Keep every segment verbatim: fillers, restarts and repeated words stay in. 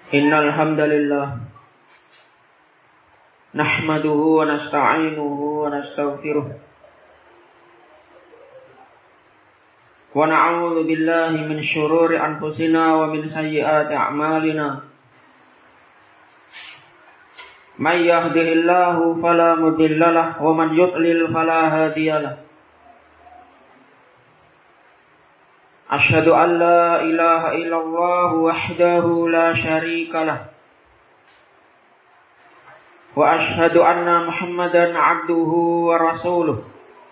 Innal hamdalillah nahmaduhu wa nasta'inuhu wa nastaghfiruh wa na'udzu billahi min shururi anfusina wa min sayyiati a'malina. May yahdihillahu fala mudilla lahu wa man yudlil fala hadiya lahu. Asyhadu an la ilaha illallah wahdahu la syarika lah. Wa asyhadu anna Muhammadan abduhu wa rasuluh.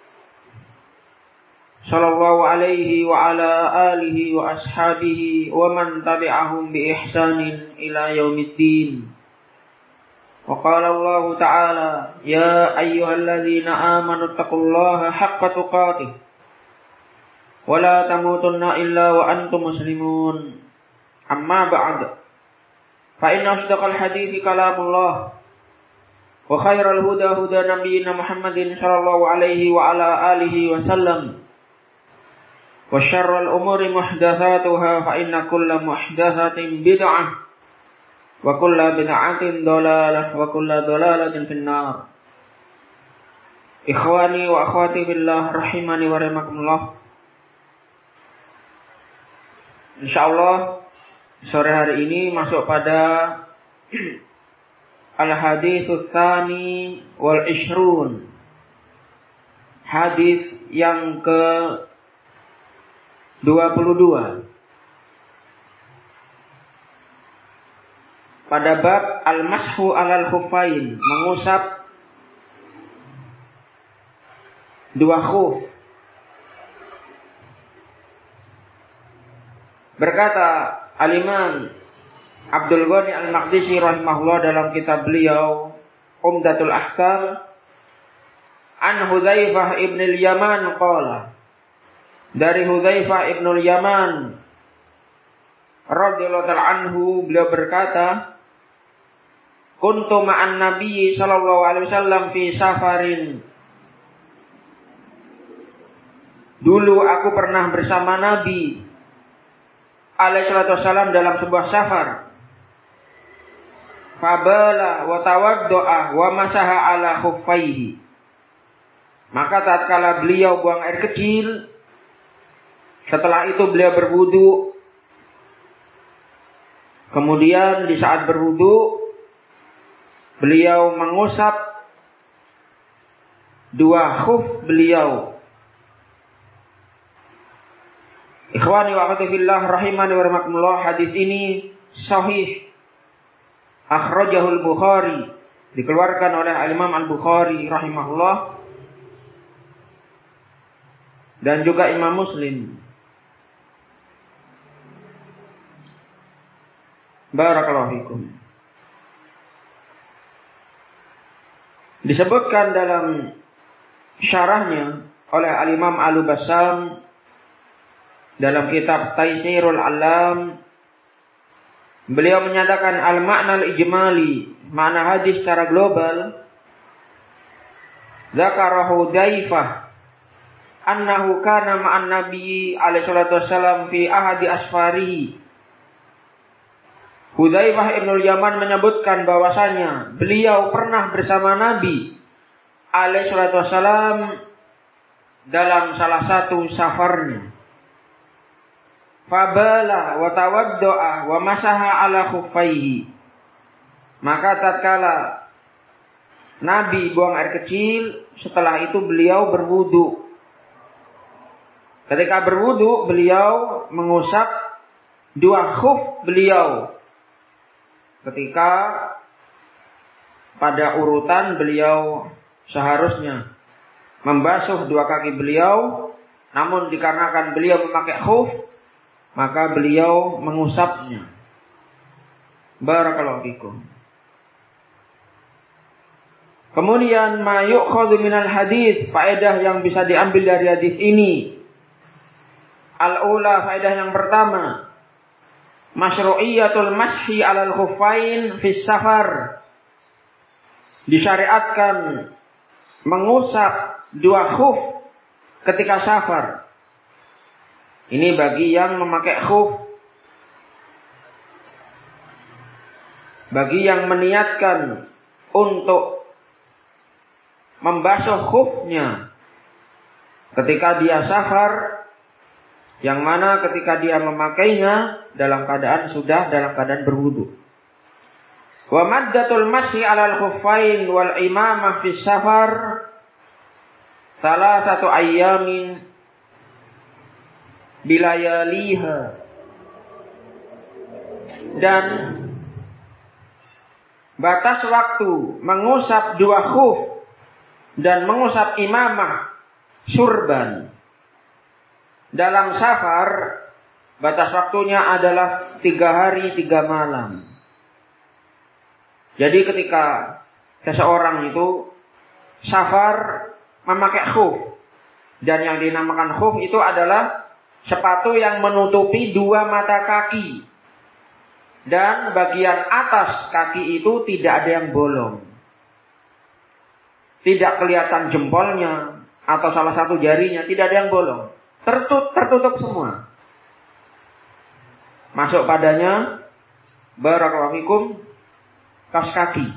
Sallallahu alaihi wa ala alihi wa ashabihi wa man tabi'ahum bi ihsanin ila yaumiddin. Wa qala Allah ta'ala, ya ayyuhalladzina amanu taqullaha haqqa tuqatih wa la tamutunna illa wa antum muslimun. Amma ba'd. Fa inna asdaqal hadithi kalamullah wa khairal huda huda nabiyyina Muhammadin sallallahu alaihi wa ala alihi wa sallam. Wa syarral umuri muhdatsatuha fa inna kulla muhdatsatin bid'ah wa kulla bid'atin dhalalah wa kulla dhalalatin finnar. Ikhwani wa akhwati billah rahimani wa rahimakumullah. Insyaallah sore hari ini masuk pada al-hadits tsani wal ishrun, hadis yang ke dua puluh dua pada bab al-mashu alal khuffain, mengusap dua khuf. Berkata Al-Imam Abdul Ghani Al-Maqdisi rahimahullah dalam kitab beliau Umdatul Ahkam, an Hudzaifah ibn al-Yaman qala, dari Hudzaifah ibn al-Yaman radhiyallahu ta'ala anhu, beliau berkata, kuntu ma'an Nabi sallallahu alaihi wasallam fi safarin. Dulu aku pernah bersama Nabi alaihi salatu wassalam dalam sebuah safar. Fabala wa tawaddo'a wa masaha ala khuffaihi. Maka tatkala beliau buang air kecil, setelah itu beliau berwudu. Kemudian di saat berwudu, beliau mengusap dua khuf beliau. Ikhwani wa akhwati fillah rahimani wa rahimakumullah, hadis ini sahih. Akhrajahul Bukhari, dikeluarkan oleh Al-Imam Al-Bukhari rahimahullah, dan juga Imam Muslim. Barakallahu fikum. Disebutkan dalam syarahnya oleh Al-Imam Al-Bassam dalam kitab Taisirul Alam, beliau menyatakan al-makna al-ijmali, makna hadis secara global. Zakarahu Hudzaifah annahu kana ma'an Nabi alaihi salatu wassalam fi ahadi asfarihi. Hudzaifah ibn al-Yaman menyebutkan bahwasanya beliau pernah bersama Nabi alaihi salatu wassalam dalam salah satu safarnya. Fabala wa tawaddo'a wa masaha ala khuffaihi. Maka tatkala Nabi buang air kecil, setelah itu beliau berwudu. Ketika berwudu, beliau mengusap dua khuf beliau. Ketika pada urutan beliau seharusnya membasuh dua kaki beliau, namun dikarenakan beliau memakai khuf, maka beliau mengusapnya. Barakallahu fikum. Kemudian ma yu'khadhu minal hadis, faedah yang bisa diambil dari hadis ini. Al-ula, faedah yang pertama, masyru'iyatul mashi 'alal khuffain fi safar. Disyariatkan mengusap dua khuf ketika safar. Ini bagi yang memakai khuf. bagi yang meniatkan untuk membasuh khufnya ketika dia safar, yang mana ketika dia memakainya dalam keadaan sudah dalam keadaan berwudu. Wa maddatul masyi 'alal khuffain wal imamah fi safar salah satu ayyamin bilayaliha. Dan batas waktu mengusap dua khuf dan mengusap imamah surban dalam safar, batas waktunya adalah tiga hari tiga malam. Jadi ketika seseorang itu safar memakai khuf, dan yang dinamakan khuf itu adalah sepatu yang menutupi dua mata kaki, dan bagian atas kaki itu tidak ada yang bolong, tidak kelihatan jempolnya atau salah satu jarinya, tidak ada yang bolong, tertutup, tertutup semua. Masuk padanya barakallahu fikum kaos kaki.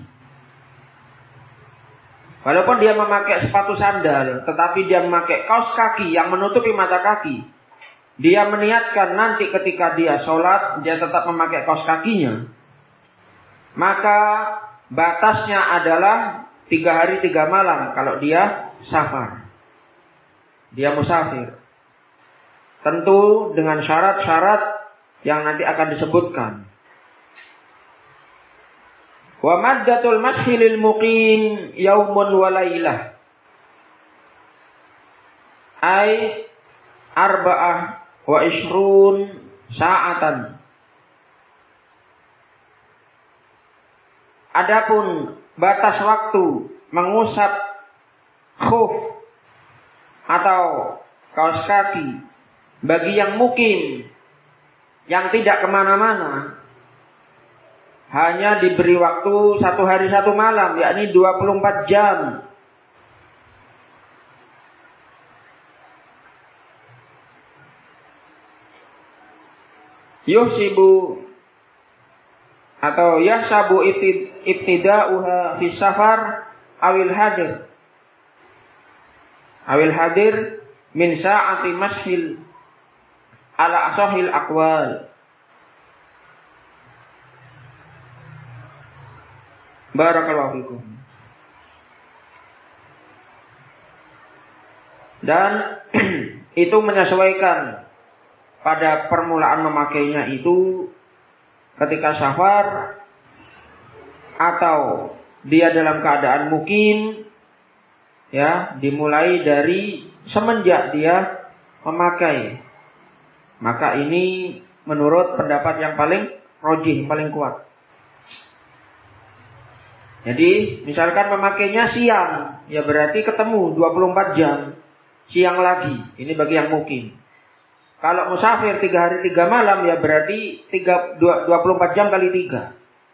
Walaupun dia memakai sepatu sandal, tetapi dia memakai kaos kaki yang menutupi mata kaki. Dia meniatkan nanti ketika dia sholat, dia tetap memakai kaos kakinya. Maka batasnya adalah tiga hari tiga malam kalau dia safar. Dia musafir. Tentu dengan syarat-syarat yang nanti akan disebutkan. Wa maddatul mashi lil muqim yaumun wa lailah. Ai arba'ah wa ishrun sa'atan. Adapun batas waktu mengusap khuf atau kaos kaki bagi yang mukim, yang tidak kemana-mana, hanya diberi waktu satu hari satu malam, yakni dua puluh empat jam. Yuhsibu atau yahsabu ibtida'uha fi safar awil hadir. Awil hadir min sa'ati mashil ala asahil aqwal. Barakallahu fikum. Dan itu menyesuaikan pada permulaan memakainya itu ketika safar atau dia dalam keadaan mukim, ya, dimulai dari semenjak dia memakai. Maka ini menurut pendapat yang paling rajih, paling kuat. Jadi misalkan memakainya siang, ya berarti ketemu dua puluh empat jam siang lagi. Ini bagi yang mukim. Kalau musafir tiga hari tiga malam, ya berarti dua puluh empat jam kali tiga.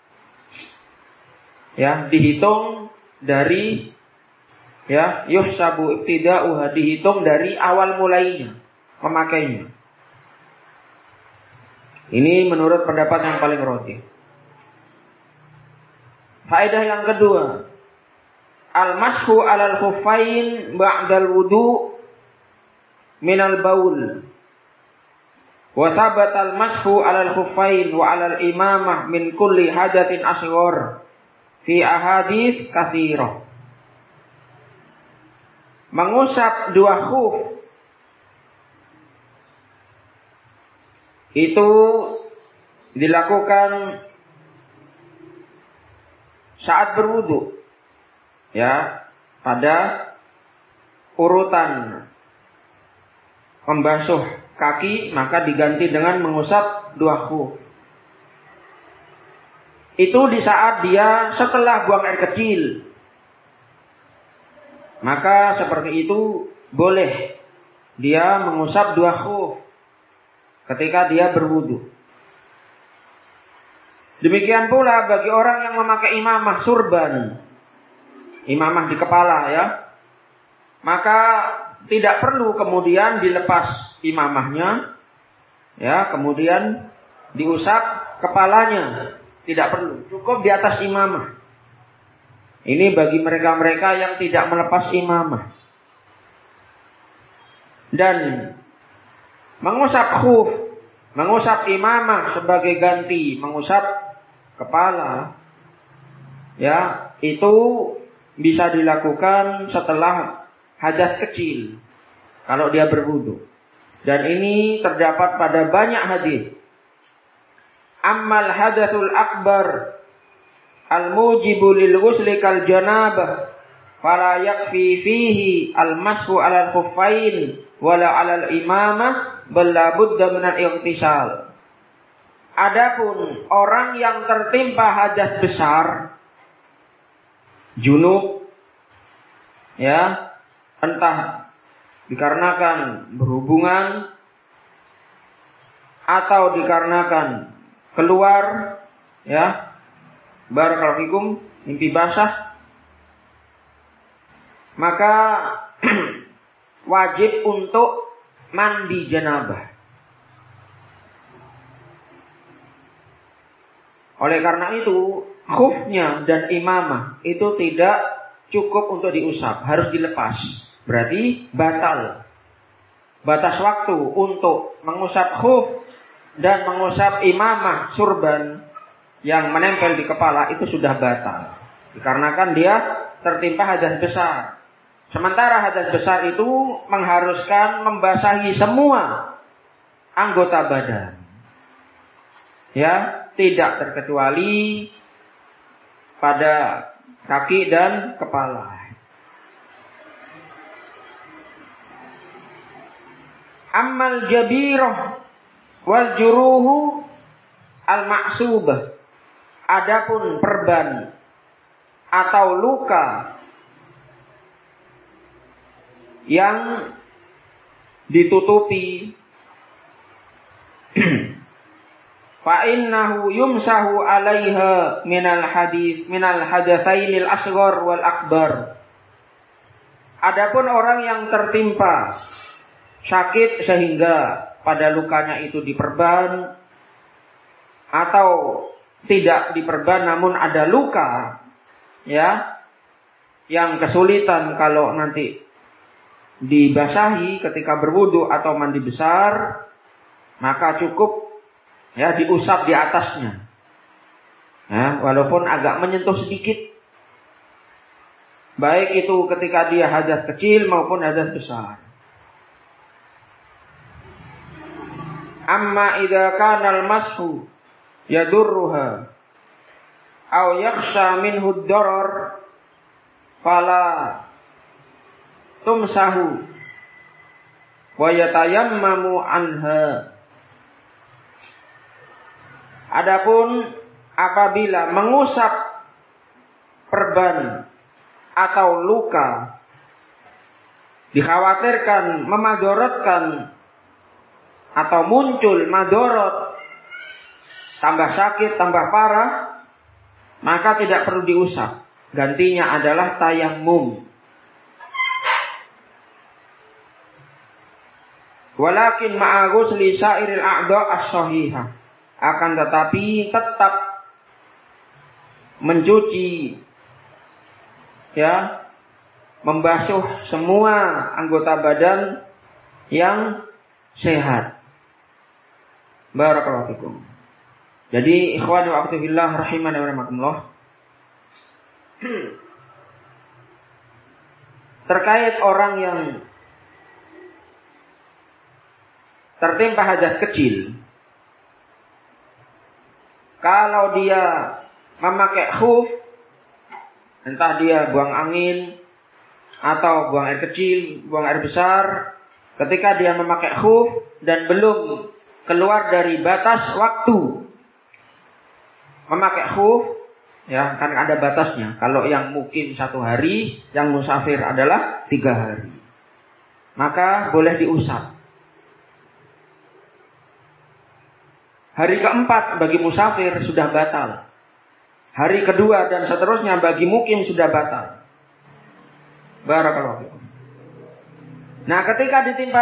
Ya, dihitung dari, ya, yuhsabu ibtida'uha, dihitung dari awal mulainya memakainya. Ini menurut pendapat yang paling rajih. Faedah yang kedua, al-mashu 'alal khuffain ba'dal wudu' minal baul. Wa thabata al-mashu 'alal khuffain wa 'alal imamah min kulli hadatsin asghar fi ahadits katsirah. Mengusap dua khuf itu dilakukan saat berwudu, ya, pada urutan membasuh kaki maka diganti dengan mengusap dua khuf. Itu di saat dia setelah buang air kecil. Maka seperti itu boleh dia mengusap dua khuf ketika dia berwudu. Demikian pula bagi orang yang memakai imamah surban, imamah di kepala, ya, maka tidak perlu kemudian dilepas imamahnya, ya, kemudian diusap kepalanya, tidak perlu. Cukup di atas imamah. Ini bagi mereka-mereka yang tidak melepas imamah. Dan mengusap khuf, mengusap imamah sebagai ganti mengusap kepala, ya, itu bisa dilakukan setelah hadas kecil kalau dia berwudu. Dan ini terdapat pada banyak hadis. Ammal hadatsul akbar al-mujibu lil ghusli kal janabah fala yakfi fihi al-mashu 'ala al-khuffain wala 'ala al-imamah bal la budda min al-ightisal. Adapun orang yang tertimpa hadas besar, junub, ya, entah dikarenakan berhubungan atau dikarenakan keluar, ya, barakallahu fikum, mimpi basah, maka wajib untuk mandi janabah. Oleh karena itu, khufnya dan imamah itu tidak cukup untuk diusap, harus dilepas. Berarti batal. Batas waktu untuk mengusap khuf dan mengusap imamah surban yang menempel di kepala itu sudah batal. Dikarenakan dia tertimpa hadas besar. Sementara hadas besar itu mengharuskan membasahi semua anggota badan. Ya, tidak terkecuali pada kaki dan kepala. Ammal jabirah wal juruhu al maksubah. Adapun perban atau luka yang ditutupi, fa innahu yumsahu 'alaiha minal hadis minal hadatsainil asghar wal akbar. Adapun orang yang tertimpa sakit sehingga pada lukanya itu diperban atau tidak diperban namun ada luka, ya, yang kesulitan kalau nanti dibasahi ketika berwudu atau mandi besar, maka cukup, ya, diusap di atasnya, ya, walaupun agak menyentuh sedikit, baik itu ketika dia hadas kecil maupun hadas besar. Amma idza kana al-mashu yadurruha aw yakhsha minhu ad-darar fala tumsahu wa yatayammamu anha. Adapun apabila mengusap perban atau luka dikhawatirkan memadaratkan atau muncul madorot, tambah sakit, tambah parah, maka tidak perlu diusap. Gantinya adalah tayammum. Walakin ma'a ghusli sa'iril a'dha as-sahihah. Akan tetapi tetap mencuci, ya, membasuh semua anggota badan yang sehat. Barakallahu fikum. Jadi ikhwan wa akhwati fillah rahimani wa rahimakumullah. Terkait orang yang tertimpa hadas kecil, kalau dia memakai khuf, entah dia buang angin atau buang air kecil, buang air besar, ketika dia memakai khuf dan belum keluar dari batas waktu memakai khuf, ya, kan ada batasnya. Kalau yang mukim satu hari, yang musafir adalah tiga hari, maka boleh diusap. Hari keempat bagi musafir sudah batal. Hari kedua dan seterusnya bagi mukim sudah batal. Barakallahu fikum. Nah, ketika ditimpa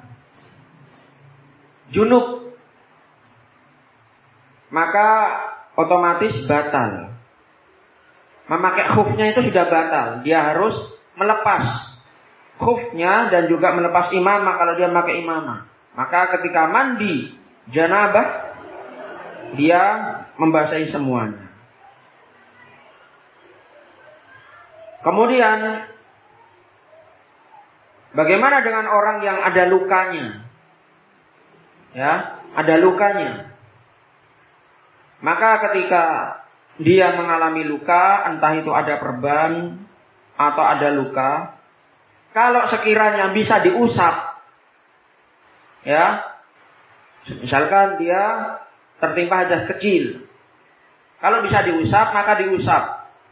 junub, maka otomatis batal. Memakai khufnya itu sudah batal. Dia harus melepas khufnya dan juga melepas imamah kalau dia memakai imamah. Maka ketika mandi janabah, dia membasahi semuanya. Kemudian, bagaimana dengan orang yang ada lukanya? Ya, ada lukanya. Maka ketika dia mengalami luka, entah itu ada perban atau ada luka, kalau sekiranya bisa diusap, ya, misalkan dia tertimpa hadas kecil, kalau bisa diusap maka diusap,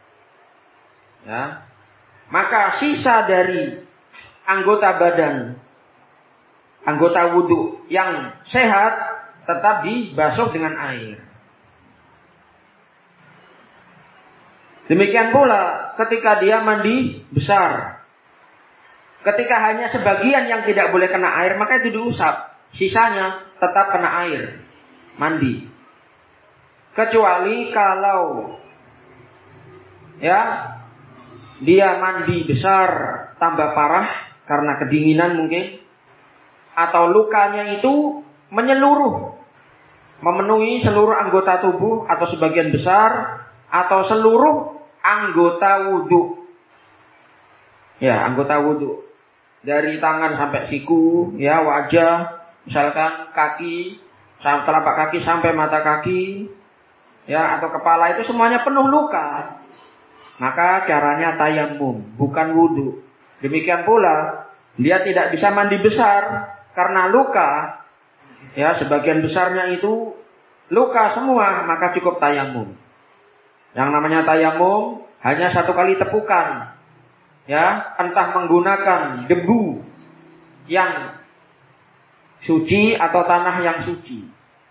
ya, maka sisa dari anggota badan, anggota wudhu yang sehat tetap dibasuh dengan air. Demikian pula ketika dia mandi besar. Ketika hanya sebagian yang tidak boleh kena air, maka itu diusap. Sisanya tetap kena air. Mandi. Kecuali kalau ya dia mandi besar tambah parah karena kedinginan mungkin, atau lukanya itu menyeluruh, memenuhi seluruh anggota tubuh atau sebagian besar, atau seluruh anggota wudhu. Ya, anggota wudhu. Dari tangan sampai siku, ya, wajah, misalkan kaki, telapak kaki sampai mata kaki, ya, atau kepala, itu semuanya penuh luka. Maka caranya tayamum, bukan wudhu. Demikian pula, dia tidak bisa mandi besar karena luka. Ya, sebagian besarnya itu luka semua, maka cukup tayamum. Yang namanya tayamum hanya satu kali tepukan, ya, entah menggunakan debu yang suci atau tanah yang suci.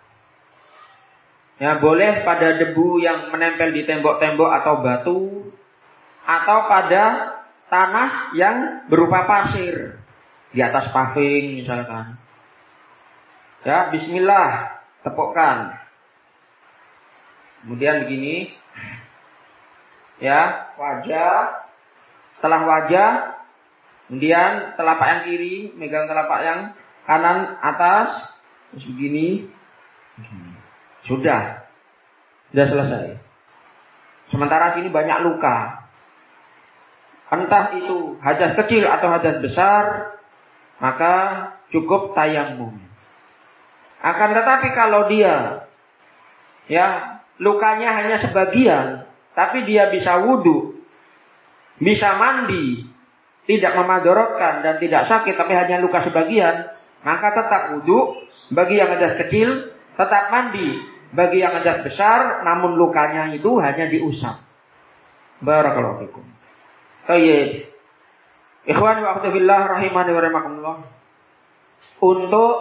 Ya, boleh pada debu yang menempel di tembok-tembok atau batu, atau pada tanah yang berupa pasir di atas paving misalkan. Ya, bismillah, tepukkan. Kemudian begini. Ya, wajah, setelah wajah, kemudian telapak yang kiri, megang telapak yang kanan atas, terus begini, sudah, sudah selesai. Sementara sini banyak luka, entah itu hadas kecil atau hadas besar, maka cukup tayamum. Akan tetapi kalau dia, ya, lukanya hanya sebagian, tapi dia bisa wudhu, bisa mandi, tidak memadorotkan dan tidak sakit, tapi hanya luka sebagian, maka tetap wudhu bagi yang hadas kecil, tetap mandi bagi yang hadas besar, namun lukanya itu hanya diusap. Barakallahu fikum. Baik. Ikhwan wa akhwati fillah rahimani wa rahimakumullah. Untuk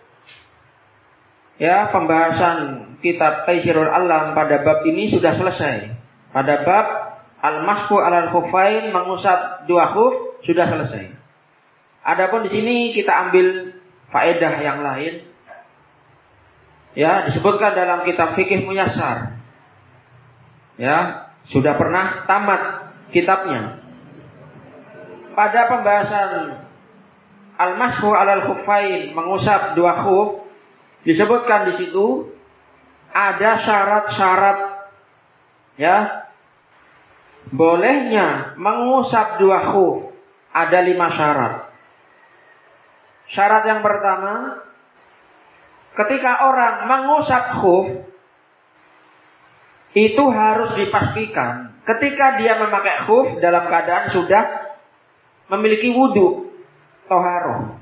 ya pembahasan kitab Taisirul Alam pada bab ini sudah selesai. Pada bab al-mashu 'alal khuffain, mengusap dua khuf, sudah selesai. Adapun di sini kita ambil faedah yang lain. Ya, disebutkan dalam kitab Fikih Muyassar. Ya, sudah pernah tamat kitabnya. Pada pembahasan al-mashu 'alal khuffain, mengusap dua khuf, disebutkan di situ ada syarat-syarat, ya, bolehnya mengusap dua khuf. Ada lima syarat. Syarat yang pertama, ketika orang mengusap khuf, itu harus dipastikan ketika dia memakai khuf dalam keadaan sudah memiliki wudu, toharoh.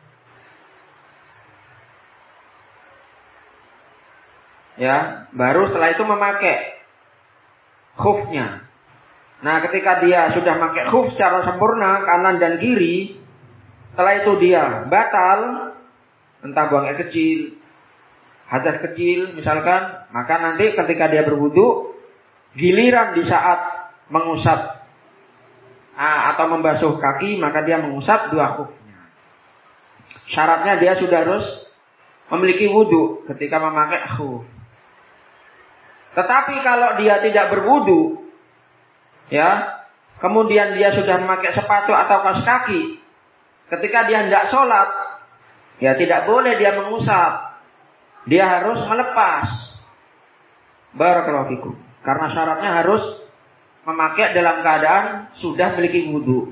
Ya, baru setelah itu memakai khufnya. Nah, ketika dia sudah memakai khuf secara sempurna kanan dan kiri, setelah itu dia batal, entah buang air kecil, hadas kecil misalkan, maka nanti ketika dia berwudu, giliran di saat mengusap ah, atau membasuh kaki, maka dia mengusap dua khufnya. Syaratnya dia sudah harus memiliki wudu ketika memakai khuf. Tetapi kalau dia tidak berwudu, ya, kemudian dia sudah memakai sepatu atau kaos kaki, ketika dia hendak sholat, ya tidak boleh dia mengusap. Dia harus melepas. Barakallahu fikum. Karena syaratnya harus memakai dalam keadaan sudah memiliki wudu.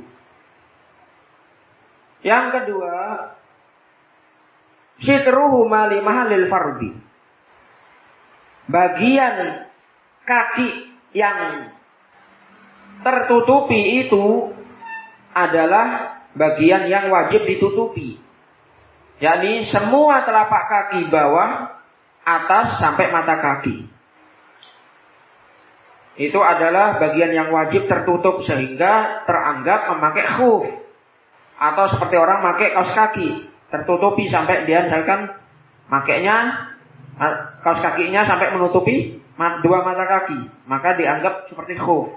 Yang kedua, sitruhu mali mahalil fardhi. Bagian kaki yang tertutupi itu adalah bagian yang wajib ditutupi. Yakni semua telapak kaki bawah, atas sampai mata kaki. Itu adalah bagian yang wajib tertutup sehingga teranggap memakai khuf. Atau seperti orang pakai kaos kaki, tertutupi sampai dia misalkan makainya kaos kakinya sampai menutupi dua mata kaki, maka dianggap seperti khuf.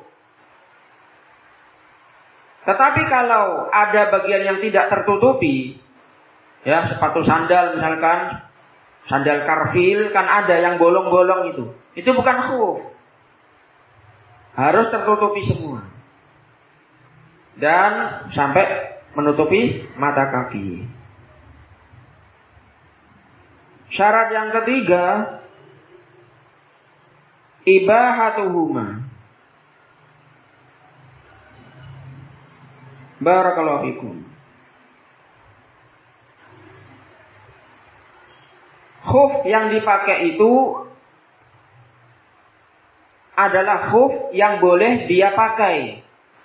Tetapi kalau ada bagian yang tidak tertutupi, ya sepatu sandal misalkan, sandal karfil kan ada yang bolong-bolong itu, itu bukan khuf, harus tertutupi semua dan sampai menutupi mata kaki. Syarat yang ketiga, ibahatuhuma. Barakallahu fikum. Khuf yang dipakai itu adalah khuf yang boleh dia pakai.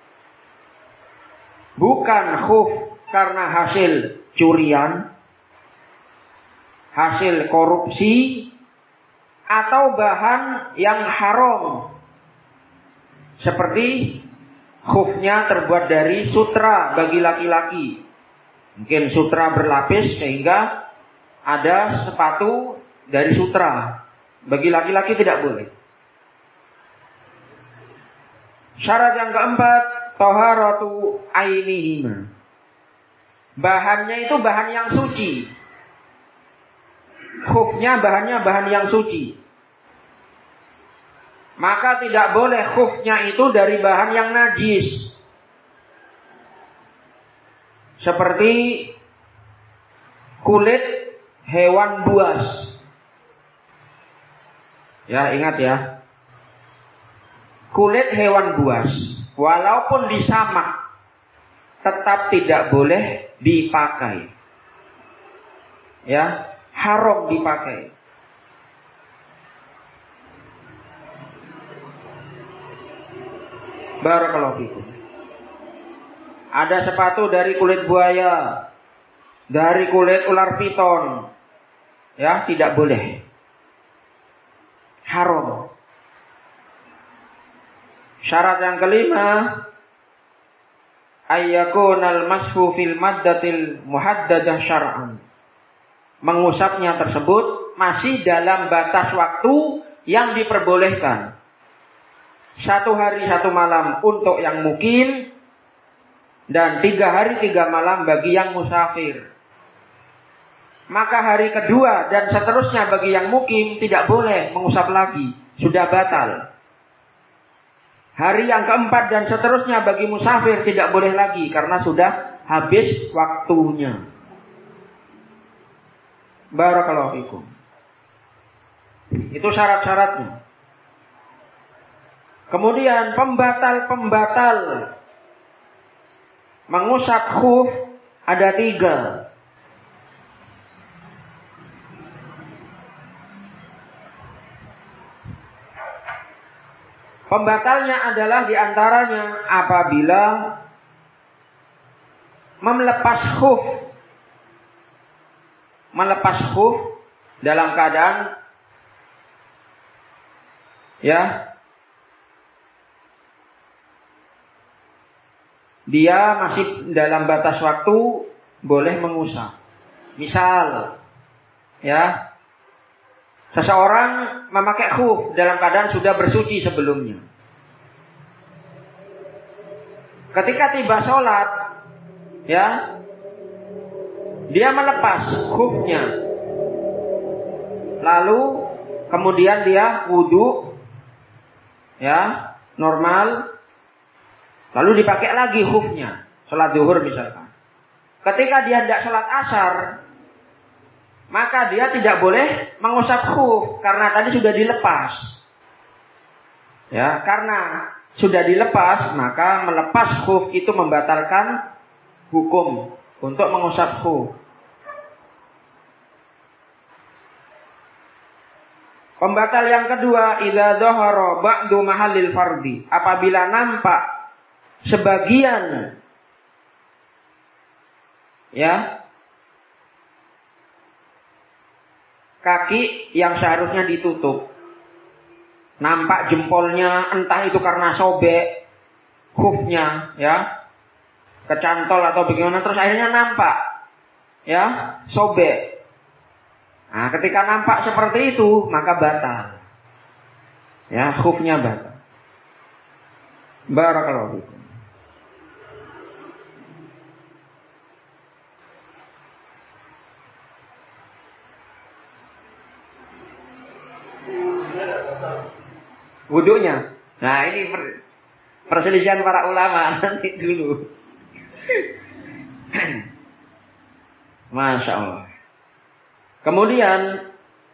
Bukan khuf karena hasil curian, hasil korupsi, atau bahan yang haram. Seperti khufnya terbuat dari sutra bagi laki-laki. Mungkin sutra berlapis sehingga ada sepatu dari sutra. Bagi laki-laki tidak boleh. Syarat yang keempat, taharatu ainihima. Bahannya itu bahan yang suci. Khufnya bahannya bahan yang suci. Maka tidak boleh khufnya itu dari bahan yang najis. Seperti kulit hewan buas. Ya, ingat ya. Kulit hewan buas, walaupun disamak, tetap tidak boleh dipakai. Ya, haram dipakai. Barakallahu fikum. Ada sepatu dari kulit buaya, dari kulit ular piton. Ya, tidak boleh. Haram. Syarat yang kelima, ayyakunal mashu fil maddatil muhaddadah syar'an. Mengusapnya tersebut masih dalam batas waktu yang diperbolehkan. Satu hari satu malam untuk yang mukim, dan tiga hari tiga malam bagi yang musafir. Maka hari kedua dan seterusnya bagi yang mukim tidak boleh mengusap lagi, sudah batal. Hari yang keempat dan seterusnya bagi musafir tidak boleh lagi karena sudah habis waktunya. Barakallahu fikum. Itu syarat-syaratnya. Kemudian pembatal-pembatal mengusap khuf ada tiga. Pembatalnya adalah diantaranya apabila melepas khuf, melepas khuf dalam keadaan ya dia masih dalam batas waktu boleh mengusap. Misal ya, seseorang memakai khuf dalam keadaan sudah bersuci sebelumnya. Ketika tiba sholat, ya, dia melepas khufnya. Lalu kemudian dia wudu ya, normal, lalu dipakai lagi khufnya, sholat zuhur misalkan. Ketika dia tidak sholat asar, maka dia tidak boleh mengusap khuf karena tadi sudah dilepas. Ya, karena sudah dilepas, maka melepas khuf itu membatalkan hukum untuk mengusap khuf. Pembatal yang kedua, idza dhahara ba'du mahallil fardhi, apabila nampak sebagian ya kaki yang seharusnya ditutup. Nampak jempolnya, entah itu karena sobek khufnya ya, kecantol atau bagaimana, terus akhirnya nampak ya sobek. Nah, ketika nampak seperti itu, maka batal. Ya, khufnya batal. Barakallahu fikum. Wudunya. Nah, ini perselisihan para ulama nanti dulu. Masya Allah. Kemudian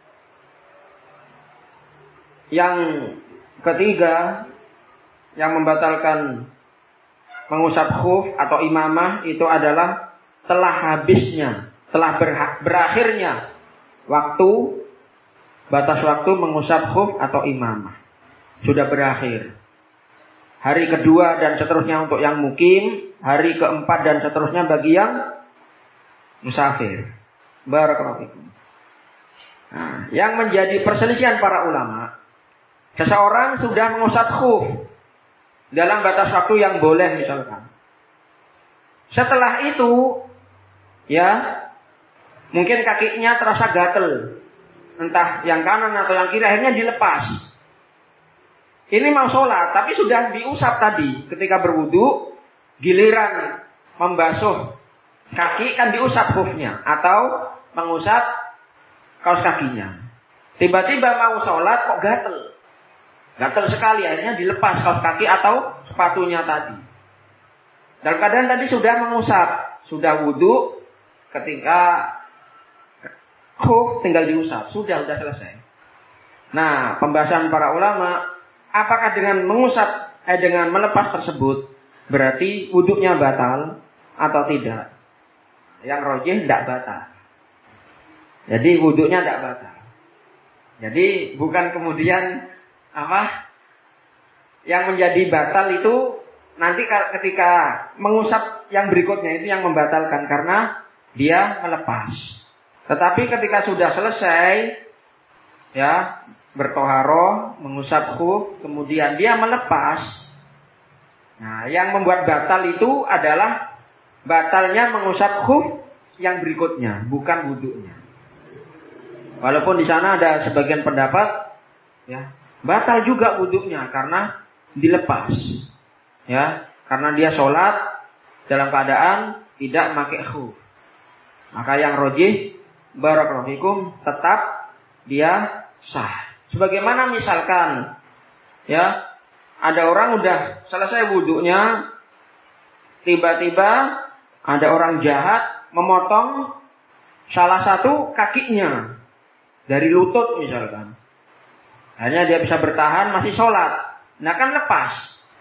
yang ketiga yang membatalkan mengusap khuf atau imamah itu adalah telah habisnya, telah berakhirnya waktu, batas waktu mengusap khuf atau imamah. Sudah berakhir. Hari kedua dan seterusnya untuk yang mukim, hari keempat dan seterusnya bagi yang musafir. Barakallahu fikum. Nah, yang menjadi perselisihan para ulama, seseorang sudah mengusap khuf dalam batas waktu yang boleh misalkan. Setelah itu, ya, mungkin kakinya terasa gatel, entah yang kanan atau yang kiri, akhirnya dilepas. Ini mau sholat, tapi sudah diusap tadi. Ketika berwudu, giliran membasuh kaki kan diusap khufnya atau mengusap kaos kakinya. Tiba-tiba mau sholat kok gatel. Gatel sekali, akhirnya dilepas kaos kaki atau sepatunya tadi. Dalam keadaan tadi sudah mengusap, sudah wudu, ketika khuf tinggal diusap, sudah sudah selesai. Nah, pembahasan para ulama, apakah dengan mengusap eh dengan melepas tersebut berarti wudunya batal atau tidak? Yang rajih tidak batal. Jadi wudunya tidak batal. Jadi bukan kemudian apa yang menjadi batal itu nanti ketika mengusap yang berikutnya itu yang membatalkan karena dia melepas. Tetapi ketika sudah selesai ya bertoharoh, mengusap khuf, kemudian dia melepas. Nah, yang membuat batal itu adalah batalnya mengusap khuf yang berikutnya, bukan wudunya. Walaupun di sana ada sebagian pendapat, ya batal juga wudunya karena dilepas, ya karena dia sholat dalam keadaan tidak memakai khuf. Maka yang rajih, barakallahu fikum, tetap dia sah. Sebagaimana misalkan, ya ada orang udah selesai wudunya, tiba-tiba ada orang jahat memotong salah satu kakinya. Dari lutut misalkan. Hanya dia bisa bertahan masih sholat. Nah kan lepas.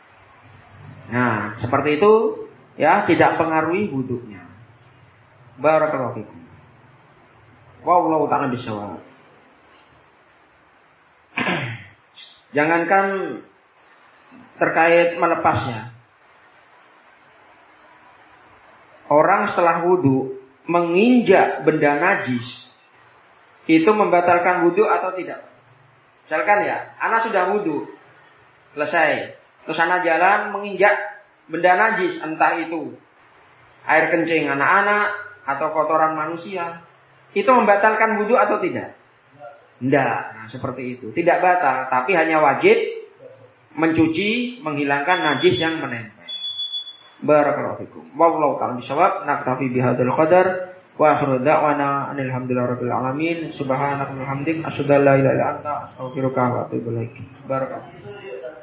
Nah seperti itu ya tidak pengaruhi wudunya. Barakallahu fikum. Wallahu ta'ala bisawab. Jangankan terkait melepasnya. Orang setelah wudu menginjak benda najis itu membatalkan wudu atau tidak? Misalkan ya, anak sudah wudu, selesai. Terus anak jalan menginjak benda najis, entah itu air kencing anak-anak atau kotoran manusia. Itu membatalkan wudu atau tidak? Tidak. Nah, seperti itu. Tidak batal, tapi hanya wajib mencuci, menghilangkan najis yang menempel. Barakallahu fikum. Wallahu ta'ala bishawab. Naktafi bihadzal qadar. Wa akhiru da'wana alhamdulillahi rabbil alamin. Subhanaka wa bihamdik asyhadu an la ilaha illa anta astaghfiruka wa atubu ilaik. Barakallahu.